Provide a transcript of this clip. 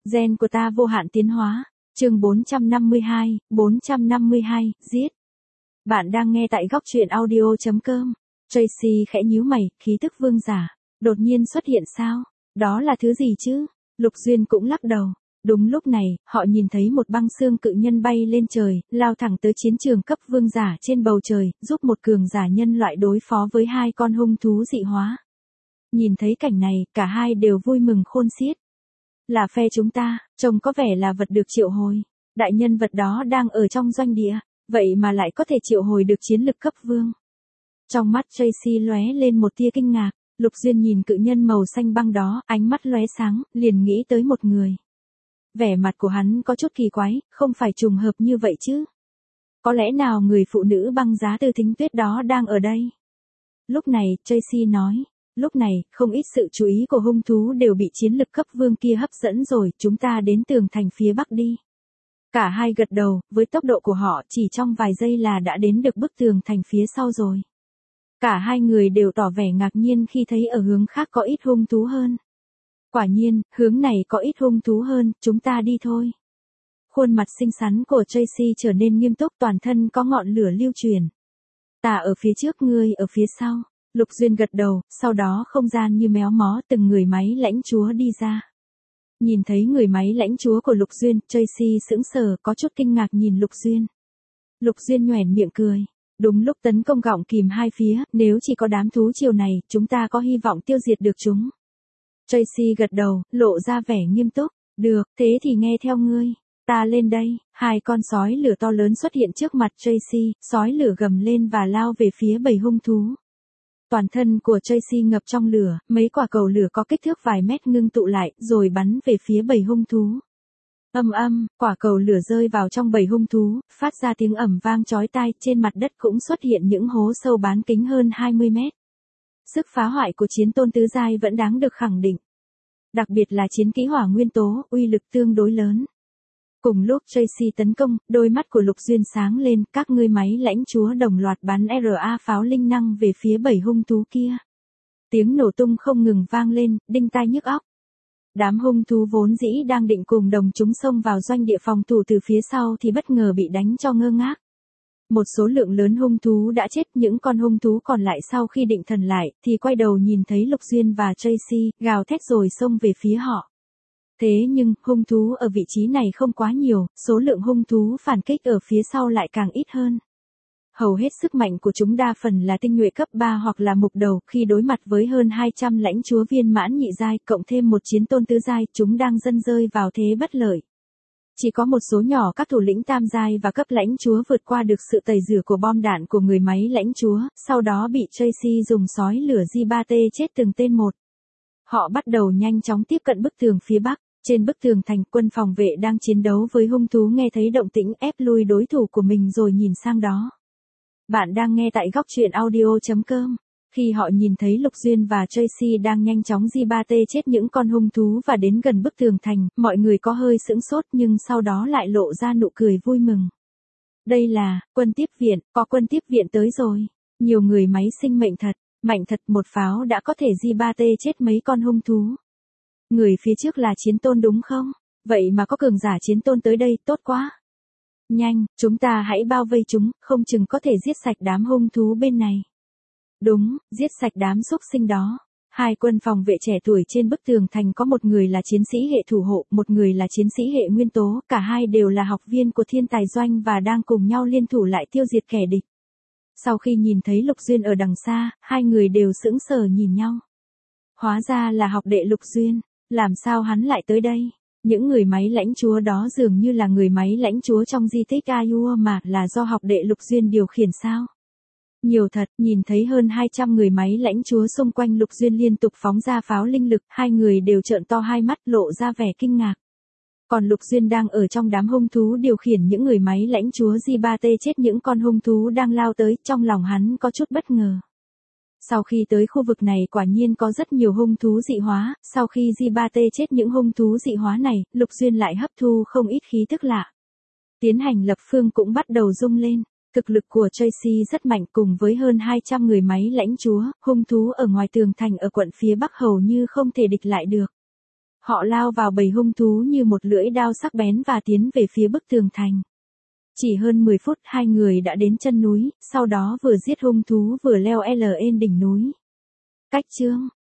Gen của ta vô hạn tiến hóa. Chương 452, giết. Bạn đang nghe tại góc truyện audio.com. Tracy khẽ nhíu mày, khí tức vương giả đột nhiên xuất hiện sao? Đó là thứ gì chứ? Lục Duyên cũng lắc đầu. Đúng lúc này, họ nhìn thấy một băng xương cự nhân bay lên trời, lao thẳng tới chiến trường cấp vương giả trên bầu trời, giúp một cường giả nhân loại đối phó với hai con hung thú dị hóa. Nhìn thấy cảnh này, cả hai đều vui mừng khôn xiết. Là phe chúng ta, trông có vẻ là vật được triệu hồi. Đại nhân vật đó đang ở trong doanh địa, vậy mà lại có thể triệu hồi được chiến lực cấp vương. Trong mắt Tracy lóe lên một tia kinh ngạc, Lục Duyên nhìn cự nhân màu xanh băng đó, ánh mắt lóe sáng, liền nghĩ tới một người. Vẻ mặt của hắn có chút kỳ quái, không phải trùng hợp như vậy chứ. Có lẽ nào người phụ nữ băng giá từ Thính Tuyết đó đang ở đây? Lúc này, Tracy nói. Lúc này, không ít sự chú ý của hung thú đều bị chiến lực cấp vương kia hấp dẫn rồi, chúng ta đến tường thành phía bắc đi. Cả hai gật đầu, với tốc độ của họ chỉ trong vài giây là đã đến được bức tường thành phía sau rồi. Cả hai người đều tỏ vẻ ngạc nhiên khi thấy ở hướng khác có ít hung thú hơn. Quả nhiên, hướng này có ít hung thú hơn, chúng ta đi thôi. Khuôn mặt xinh xắn của Tracy trở nên nghiêm túc, toàn thân có ngọn lửa lưu truyền. Ta ở phía trước, ngươi ở phía sau. Lục Duyên gật đầu, sau đó không gian như méo mó, từng người máy lãnh chúa đi ra. Nhìn thấy người máy lãnh chúa của Lục Duyên, Tracy sững sờ, có chút kinh ngạc nhìn Lục Duyên. Lục Duyên nhoẻn miệng cười. Đúng lúc tấn công gọng kìm hai phía, nếu chỉ có đám thú triều này, chúng ta có hy vọng tiêu diệt được chúng. Tracy gật đầu, lộ ra vẻ nghiêm túc. Được, thế thì nghe theo ngươi. Ta lên đây. Hai con sói lửa to lớn xuất hiện trước mặt Tracy, sói lửa gầm lên và lao về phía bầy hung thú. Toàn thân của Tracy ngập trong lửa, mấy quả cầu lửa có kích thước vài mét ngưng tụ lại, rồi bắn về phía bầy hung thú. Quả cầu lửa rơi vào trong bầy hung thú, phát ra tiếng ầm vang chói tai, trên mặt đất cũng xuất hiện những hố sâu bán kính hơn 20 mét. Sức phá hoại của chiến tôn tứ giai vẫn đáng được khẳng định. Đặc biệt là chiến kỹ hỏa nguyên tố, uy lực tương đối lớn. Cùng lúc Tracy tấn công, đôi mắt của Lục Duyên sáng lên, các ngươi máy lãnh chúa đồng loạt bắn RA pháo linh năng về phía bầy hung thú kia. Tiếng nổ tung không ngừng vang lên, đinh tai nhức óc. Đám hung thú vốn dĩ đang định cùng đồng chúng xông vào doanh địa phòng thủ từ phía sau thì bất ngờ bị đánh cho ngơ ngác. Một số lượng lớn hung thú đã chết, những con hung thú còn lại sau khi định thần lại, thì quay đầu nhìn thấy Lục Duyên và Tracy, gào thét rồi xông về phía họ. Thế nhưng, hung thú ở vị trí này không quá nhiều, số lượng hung thú phản kích ở phía sau lại càng ít hơn. Hầu hết sức mạnh của chúng đa phần là tinh nhuệ cấp 3 hoặc là mục đầu, khi đối mặt với hơn 200 lãnh chúa viên mãn nhị giai, cộng thêm một chiến tôn tứ giai, chúng đang dần rơi vào thế bất lợi. Chỉ có một số nhỏ các thủ lĩnh tam giai và cấp lãnh chúa vượt qua được sự tẩy rửa của bom đạn của người máy lãnh chúa, sau đó bị Tracy dùng sói lửa J3T chết từng tên một. Họ bắt đầu nhanh chóng tiếp cận bức tường phía bắc. Trên bức tường thành, quân phòng vệ đang chiến đấu với hung thú nghe thấy động tĩnh ép lui đối thủ của mình rồi nhìn sang đó. Bạn đang nghe tại góc truyện audio.com. Khi họ nhìn thấy Lục Duyên và Tracy đang nhanh chóng J3T chết những con hung thú và đến gần bức tường thành, mọi người có hơi sững sốt nhưng sau đó lại lộ ra nụ cười vui mừng. Đây là quân tiếp viện, có quân tiếp viện tới rồi. Nhiều người máy sinh mệnh thật, mạnh thật, một pháo đã có thể J3T chết mấy con hung thú. Người phía trước là chiến tôn đúng không? Vậy mà có cường giả chiến tôn tới đây, tốt quá. Nhanh, chúng ta hãy bao vây chúng, không chừng có thể giết sạch đám hung thú bên này. Đúng, giết sạch đám xúc sinh đó. Hai quân phòng vệ trẻ tuổi trên bức tường thành có một người là chiến sĩ hệ thủ hộ, một người là chiến sĩ hệ nguyên tố, cả hai đều là học viên của thiên tài doanh và đang cùng nhau liên thủ lại tiêu diệt kẻ địch. Sau khi nhìn thấy Lục Duyên ở đằng xa, hai người đều sững sờ nhìn nhau. Hóa ra là học đệ Lục Duyên. Làm sao hắn lại tới đây? Những người máy lãnh chúa đó dường như là người máy lãnh chúa trong di tích Ayur mà, là do học đệ Lục Duyên điều khiển sao? Nhiều thật, nhìn thấy hơn 200 người máy lãnh chúa xung quanh Lục Duyên liên tục phóng ra pháo linh lực, hai người đều trợn to hai mắt, lộ ra vẻ kinh ngạc. Còn Lục Duyên đang ở trong đám hung thú điều khiển những người máy lãnh chúa J3T chết những con hung thú đang lao tới, trong lòng hắn có chút bất ngờ. Sau khi tới khu vực này quả nhiên có rất nhiều hung thú dị hóa, sau khi J3T chết những hung thú dị hóa này, Lục Duyên lại hấp thu không ít khí tức lạ. Tiến hành lập phương cũng bắt đầu rung lên. Thực lực của Tracy rất mạnh, cùng với hơn 200 người máy lãnh chúa, hung thú ở ngoài tường thành ở quận phía Bắc hầu như không thể địch lại được. Họ lao vào bầy hung thú như một lưỡi đao sắc bén và tiến về phía bức tường thành. Chỉ hơn 10 phút hai người đã đến chân núi, sau đó vừa giết hung thú vừa leo lên đỉnh núi. Cách chương